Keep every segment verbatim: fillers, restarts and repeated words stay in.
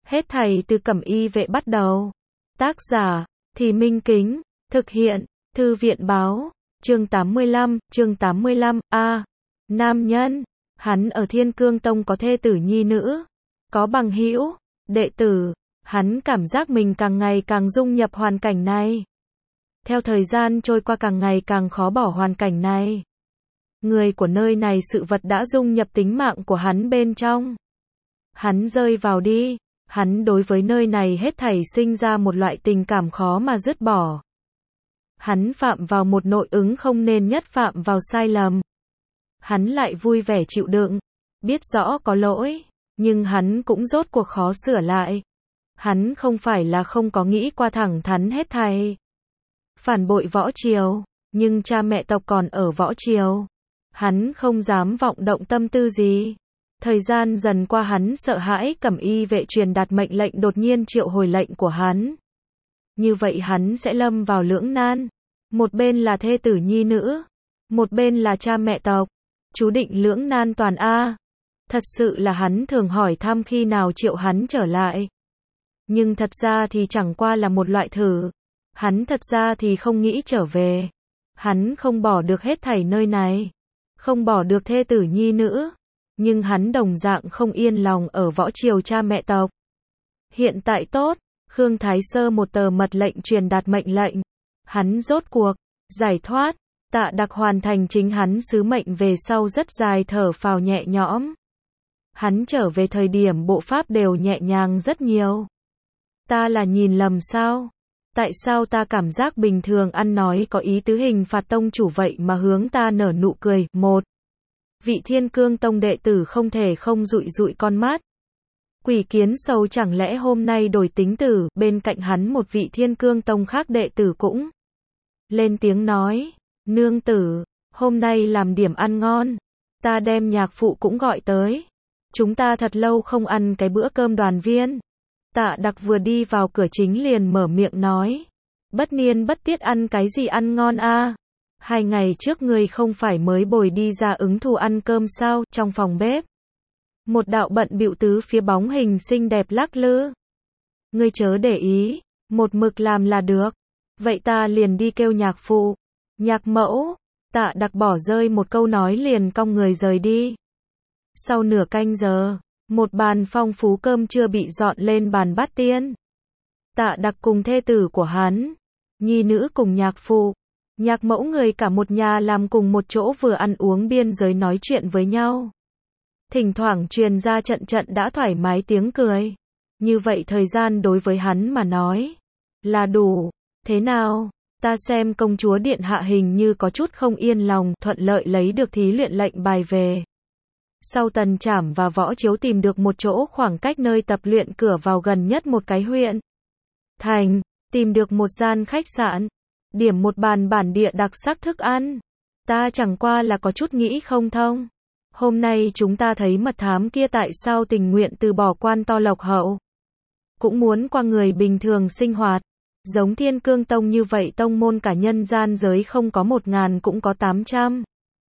Hết thảy từ Cẩm Y Vệ bắt đầu. Tác giả, Thì Minh Kính, thực hiện, Thư viện Báo, chương tám mươi lăm, chương tám mươi lăm, A. Nam nhân, hắn ở Thiên Cương Tông có thê tử nhi nữ, có bằng hữu, đệ tử, hắn cảm giác mình càng ngày càng dung nhập hoàn cảnh này. Theo thời gian trôi qua càng ngày càng khó bỏ hoàn cảnh này. Người của nơi này sự vật đã dung nhập tính mạng của hắn bên trong. Hắn rơi vào đi, hắn đối với nơi này hết thảy sinh ra một loại tình cảm khó mà dứt bỏ. Hắn phạm vào một nội ứng không nên nhất phạm vào sai lầm. Hắn lại vui vẻ chịu đựng, biết rõ có lỗi, nhưng hắn cũng rốt cuộc khó sửa lại. Hắn không phải là không có nghĩ qua thẳng thắn hết thảy. Phản bội võ triều, nhưng cha mẹ tộc còn ở võ triều. Hắn không dám vọng động tâm tư gì. Thời gian dần qua hắn sợ hãi Cẩm Y Vệ truyền đạt mệnh lệnh đột nhiên triệu hồi lệnh của hắn. Như vậy hắn sẽ lâm vào lưỡng nan. Một bên là thê tử nhi nữ, một bên là cha mẹ tộc. Chú định lưỡng nan toàn A. Thật sự là hắn thường hỏi thăm khi nào triệu hắn trở lại. Nhưng thật ra thì chẳng qua là một loại thử. Hắn thật ra thì không nghĩ trở về. Hắn không bỏ được hết thảy nơi này. Không bỏ được thê tử nhi nữ. Nhưng hắn đồng dạng không yên lòng ở võ triều cha mẹ tộc. Hiện tại tốt, Khương Thái Sơ một tờ mật lệnh truyền đạt mệnh lệnh. Hắn rốt cuộc, giải thoát, Tạ Đặc hoàn thành chính hắn sứ mệnh về sau rất dài thở phào nhẹ nhõm. Hắn trở về thời điểm bộ pháp đều nhẹ nhàng rất nhiều. Ta là nhìn lầm sao? Tại sao ta cảm giác bình thường ăn nói có ý tứ hình phạt tông chủ vậy mà hướng ta nở nụ cười? Một. Vị Thiên Cương Tông đệ tử không thể không dụi dụi con mắt. Quỷ Kiến Sầu chẳng lẽ hôm nay đổi tính tử, bên cạnh hắn một vị Thiên Cương Tông khác đệ tử cũng lên tiếng nói, nương tử, hôm nay làm điểm ăn ngon, ta đem nhạc phụ cũng gọi tới. Chúng ta thật lâu không ăn cái bữa cơm đoàn viên. Tạ Đặc vừa đi vào cửa chính liền mở miệng nói, bất niên bất tiết ăn cái gì ăn ngon a? Hai ngày trước ngươi không phải mới bồi đi ra ứng thù ăn cơm sao? Trong phòng bếp, một đạo bận bịu tứ phía bóng hình xinh đẹp lắc lư. Ngươi chớ để ý, một mực làm là được. Vậy ta liền đi kêu nhạc phụ, nhạc mẫu. Tạ Đặc bỏ rơi một câu nói liền cong người rời đi. Sau nửa canh giờ, một bàn phong phú cơm trưa bị dọn lên bàn bát tiên. Tạ Đặc cùng thê tử của hắn, nhi nữ cùng nhạc phụ, nhạc mẫu người cả một nhà làm cùng một chỗ vừa ăn uống biên giới nói chuyện với nhau. Thỉnh thoảng truyền ra trận trận đã thoải mái tiếng cười. Như vậy thời gian đối với hắn mà nói là đủ. Thế nào? Ta xem công chúa điện hạ hình như có chút không yên lòng, thuận lợi lấy được thí luyện lệnh bài về. Sau Tần Trảm và Võ Chiếu tìm được một chỗ khoảng cách nơi tập luyện cửa vào gần nhất một cái huyện thành, tìm được một gian khách sạn, điểm một bàn bản địa đặc sắc thức ăn. Ta chẳng qua là có chút nghĩ không thông. Hôm nay chúng ta thấy mật thám kia tại sao tình nguyện từ bỏ quan to lộc hậu, cũng muốn qua người bình thường sinh hoạt. Giống Thiên Cương Tông như vậy tông môn cả nhân gian giới không có một ngàn cũng có tám trăm.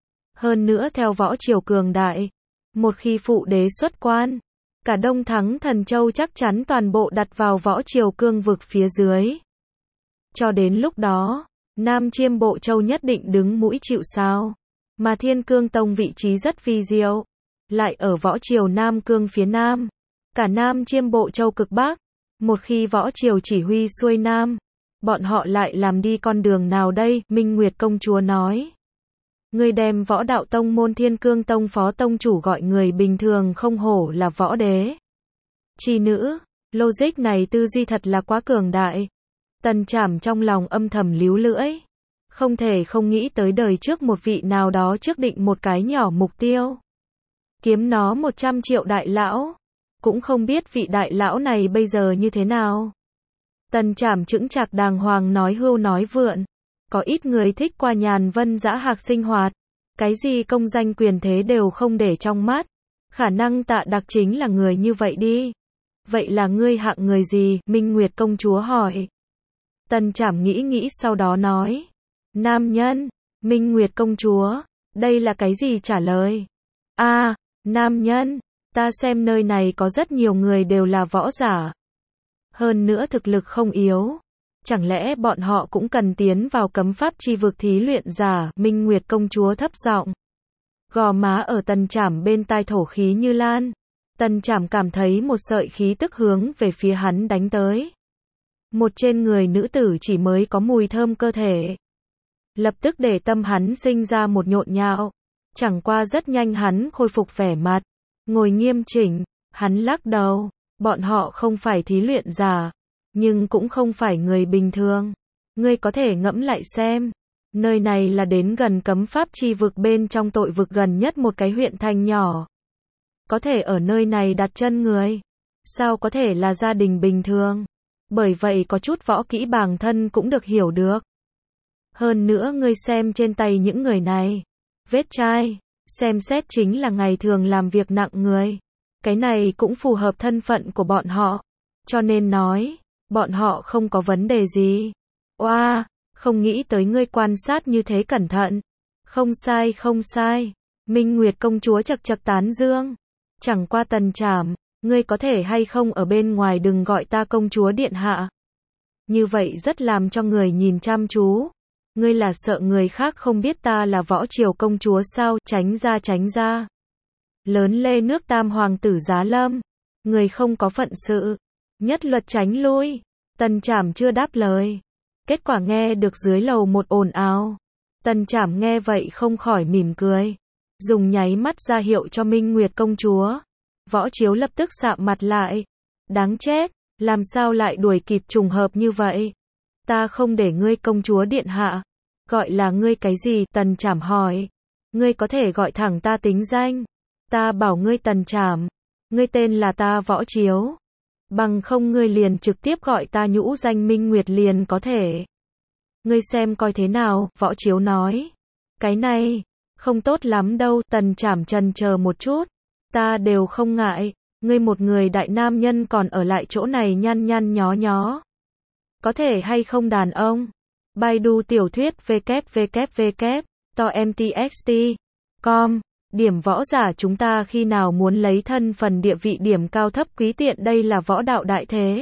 Hơn nữa theo võ triều cường đại, một khi phụ đế xuất quan, cả Đông Thắng Thần Châu chắc chắn toàn bộ đặt vào võ triều cương vực phía dưới. Cho đến lúc đó, Nam Chiêm Bộ Châu nhất định đứng mũi chịu sào. Mà Thiên Cương Tông vị trí rất vi diệu, lại ở võ triều Nam Cương phía Nam, cả Nam Chiêm Bộ Châu cực Bắc. Một khi võ triều chỉ huy xuôi Nam, bọn họ lại làm đi con đường nào đây? Minh Nguyệt công chúa nói, ngươi đem võ đạo tông môn Thiên Cương Tông phó tông chủ gọi người bình thường không hổ là võ đế chi nữ. Logic này tư duy thật là quá cường đại. Tần Trảm trong lòng âm thầm líu lưỡi. Không thể không nghĩ tới đời trước một vị nào đó trước định một cái nhỏ mục tiêu. Kiếm nó một trăm triệu đại lão. Cũng không biết vị đại lão này bây giờ như thế nào. Tần Trảm chững chạc đàng hoàng nói hưu nói vượn. Có ít người thích qua nhàn vân dã hạc sinh hoạt. Cái gì công danh quyền thế đều không để trong mắt. Khả năng Tạ Đặc chính là người như vậy đi. Vậy là ngươi hạng người gì? Minh Nguyệt công chúa hỏi. Tần Trảm nghĩ nghĩ sau đó nói. Nam nhân. Minh Nguyệt công chúa. Đây là cái gì trả lời? A, nam nhân. Ta xem nơi này có rất nhiều người đều là võ giả. Hơn nữa thực lực không yếu. Chẳng lẽ bọn họ cũng cần tiến vào cấm pháp chi vực thí luyện giả, Minh Nguyệt công chúa thấp giọng. Gò má ở Tần Trảm bên tai thổ khí như lan. Tần Trảm cảm thấy một sợi khí tức hướng về phía hắn đánh tới. Một trên người nữ tử chỉ mới có mùi thơm cơ thể. Lập tức để tâm hắn sinh ra một nhộn nhạo. Chẳng qua rất nhanh hắn khôi phục vẻ mặt. Ngồi nghiêm chỉnh, hắn lắc đầu. Bọn họ không phải thí luyện giả. Nhưng cũng không phải người bình thường. Ngươi có thể ngẫm lại xem. Nơi này là đến gần cấm pháp chi vực bên trong tội vực gần nhất một cái huyện thành nhỏ. Có thể ở nơi này đặt chân người. Sao có thể là gia đình bình thường? Bởi vậy có chút võ kỹ bản thân cũng được hiểu được. Hơn nữa ngươi xem trên tay những người này. Vết chai. Xem xét chính là ngày thường làm việc nặng người. Cái này cũng phù hợp thân phận của bọn họ. Cho nên nói, bọn họ không có vấn đề gì. Oa, không nghĩ tới ngươi quan sát như thế cẩn thận. Không sai không sai. Minh Nguyệt công chúa chật chật tán dương. Chẳng qua Tần Trảm, ngươi có thể hay không ở bên ngoài đừng gọi ta công chúa điện hạ. Như vậy rất làm cho người nhìn chăm chú. Ngươi là sợ người khác không biết ta là võ triều công chúa sao, tránh ra tránh ra. Lớn lê nước tam hoàng tử Giá Lâm. Người không có phận sự. Nhất luật tránh lui. Tần Trảm chưa đáp lời. Kết quả nghe được dưới lầu một ồn ào. Tần Trảm nghe vậy không khỏi mỉm cười. Dùng nháy mắt ra hiệu cho Minh Nguyệt công chúa. Võ Chiếu lập tức sạm mặt lại. Đáng chết, làm sao lại đuổi kịp trùng hợp như vậy? Ta không để ngươi công chúa điện hạ. Gọi là ngươi cái gì? Tần Trảm hỏi. Ngươi có thể gọi thẳng ta tính danh. Ta bảo ngươi Tần Trảm. Ngươi tên là ta Võ Chiếu. Bằng không ngươi liền trực tiếp gọi ta nhũ danh Minh Nguyệt liền có thể. Ngươi xem coi thế nào, Võ Chiếu nói. Cái này, không tốt lắm đâu, Tần Trảm chần chờ một chút. Ta đều không ngại, ngươi một người đại nam nhân còn ở lại chỗ này nhăn nhăn nhó nhó. Có thể hay không đàn ông? Baidu tiểu thuyết www to m t x t com. Điểm võ giả chúng ta khi nào muốn lấy thân phần địa vị điểm cao thấp quý tiện đây là võ đạo đại thế.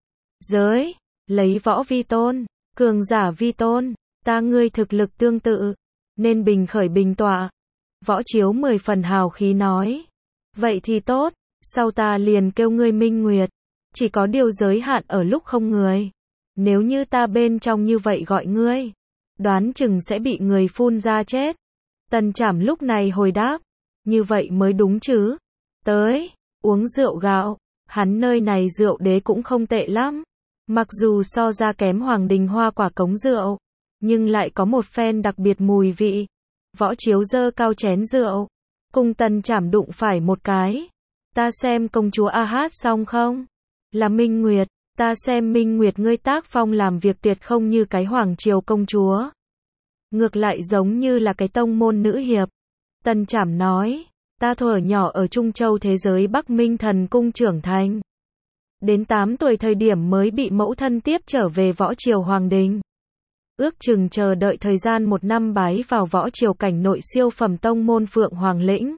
Giới, lấy võ vi tôn, cường giả vi tôn, ta ngươi thực lực tương tự, nên bình khởi bình tọa. Võ Chiếu mười phần hào khí nói. Vậy thì tốt, sau ta liền kêu ngươi Minh Nguyệt. Chỉ có điều giới hạn ở lúc không người. Nếu như ta bên trong như vậy gọi ngươi, đoán chừng sẽ bị người phun ra chết. Tần Trảm lúc này hồi đáp. Như vậy mới đúng chứ. Tới, uống rượu gạo. Hắn nơi này rượu đế cũng không tệ lắm. Mặc dù so ra kém Hoàng Đình Hoa quả cống rượu, nhưng lại có một phen đặc biệt mùi vị. Võ Chiếu dơ cao chén rượu. Cùng Tần Trảm đụng phải một cái. Ta xem công chúa A Hát xong không? Là Minh Nguyệt. Ta xem Minh Nguyệt ngươi tác phong làm việc tuyệt không như cái Hoàng Triều công chúa. Ngược lại giống như là cái tông môn nữ hiệp. Tần Trảm nói, ta thuở nhỏ ở Trung Châu thế giới Bắc Minh Thần Cung trưởng thành. Đến tám tuổi thời điểm mới bị mẫu thân tiếp trở về võ triều Hoàng Đình. Ước chừng chờ đợi thời gian một năm bái vào võ triều cảnh nội siêu phẩm tông môn Phượng Hoàng Lĩnh.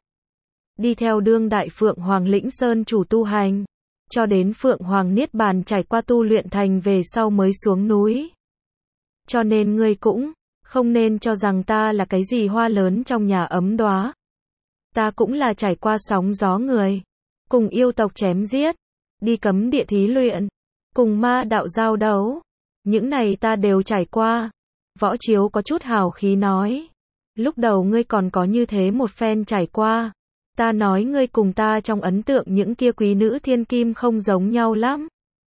Đi theo đương đại Phượng Hoàng Lĩnh Sơn chủ tu hành. Cho đến Phượng Hoàng Niết Bàn trải qua tu luyện thành về sau mới xuống núi. Cho nên ngươi cũng không nên cho rằng ta là cái gì hoa lớn trong nhà ấm đóa. Ta cũng là trải qua sóng gió người. Cùng yêu tộc chém giết. Đi cấm địa thí luyện. Cùng ma đạo giao đấu. Những này ta đều trải qua. Võ Chiếu có chút hào khí nói. Lúc đầu ngươi còn có như thế một phen trải qua. Ta nói ngươi cùng ta trong ấn tượng những kia quý nữ thiên kim không giống nhau lắm.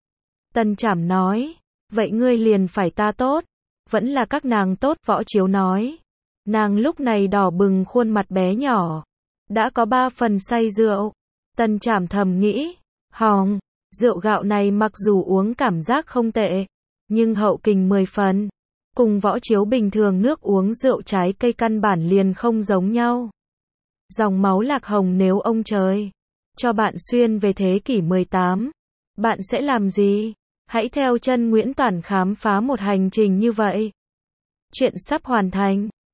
Tần Trảm nói. Vậy ngươi liền phải ta tốt. Vẫn là các nàng tốt, Võ Chiếu nói. Nàng lúc này đỏ bừng khuôn mặt bé nhỏ. Đã có ba phần say rượu. Tần Trảm thầm nghĩ. Hòng, rượu gạo này mặc dù uống cảm giác không tệ. Nhưng hậu kình mười phần. Cùng Võ Chiếu bình thường nước uống rượu trái cây căn bản liền không giống nhau. Dòng máu lạc hồng nếu ông trời cho bạn xuyên về thế kỷ mười tám. Bạn sẽ làm gì? Hãy theo chân Nguyễn Toản khám phá một hành trình như vậy. Chuyện sắp hoàn thành.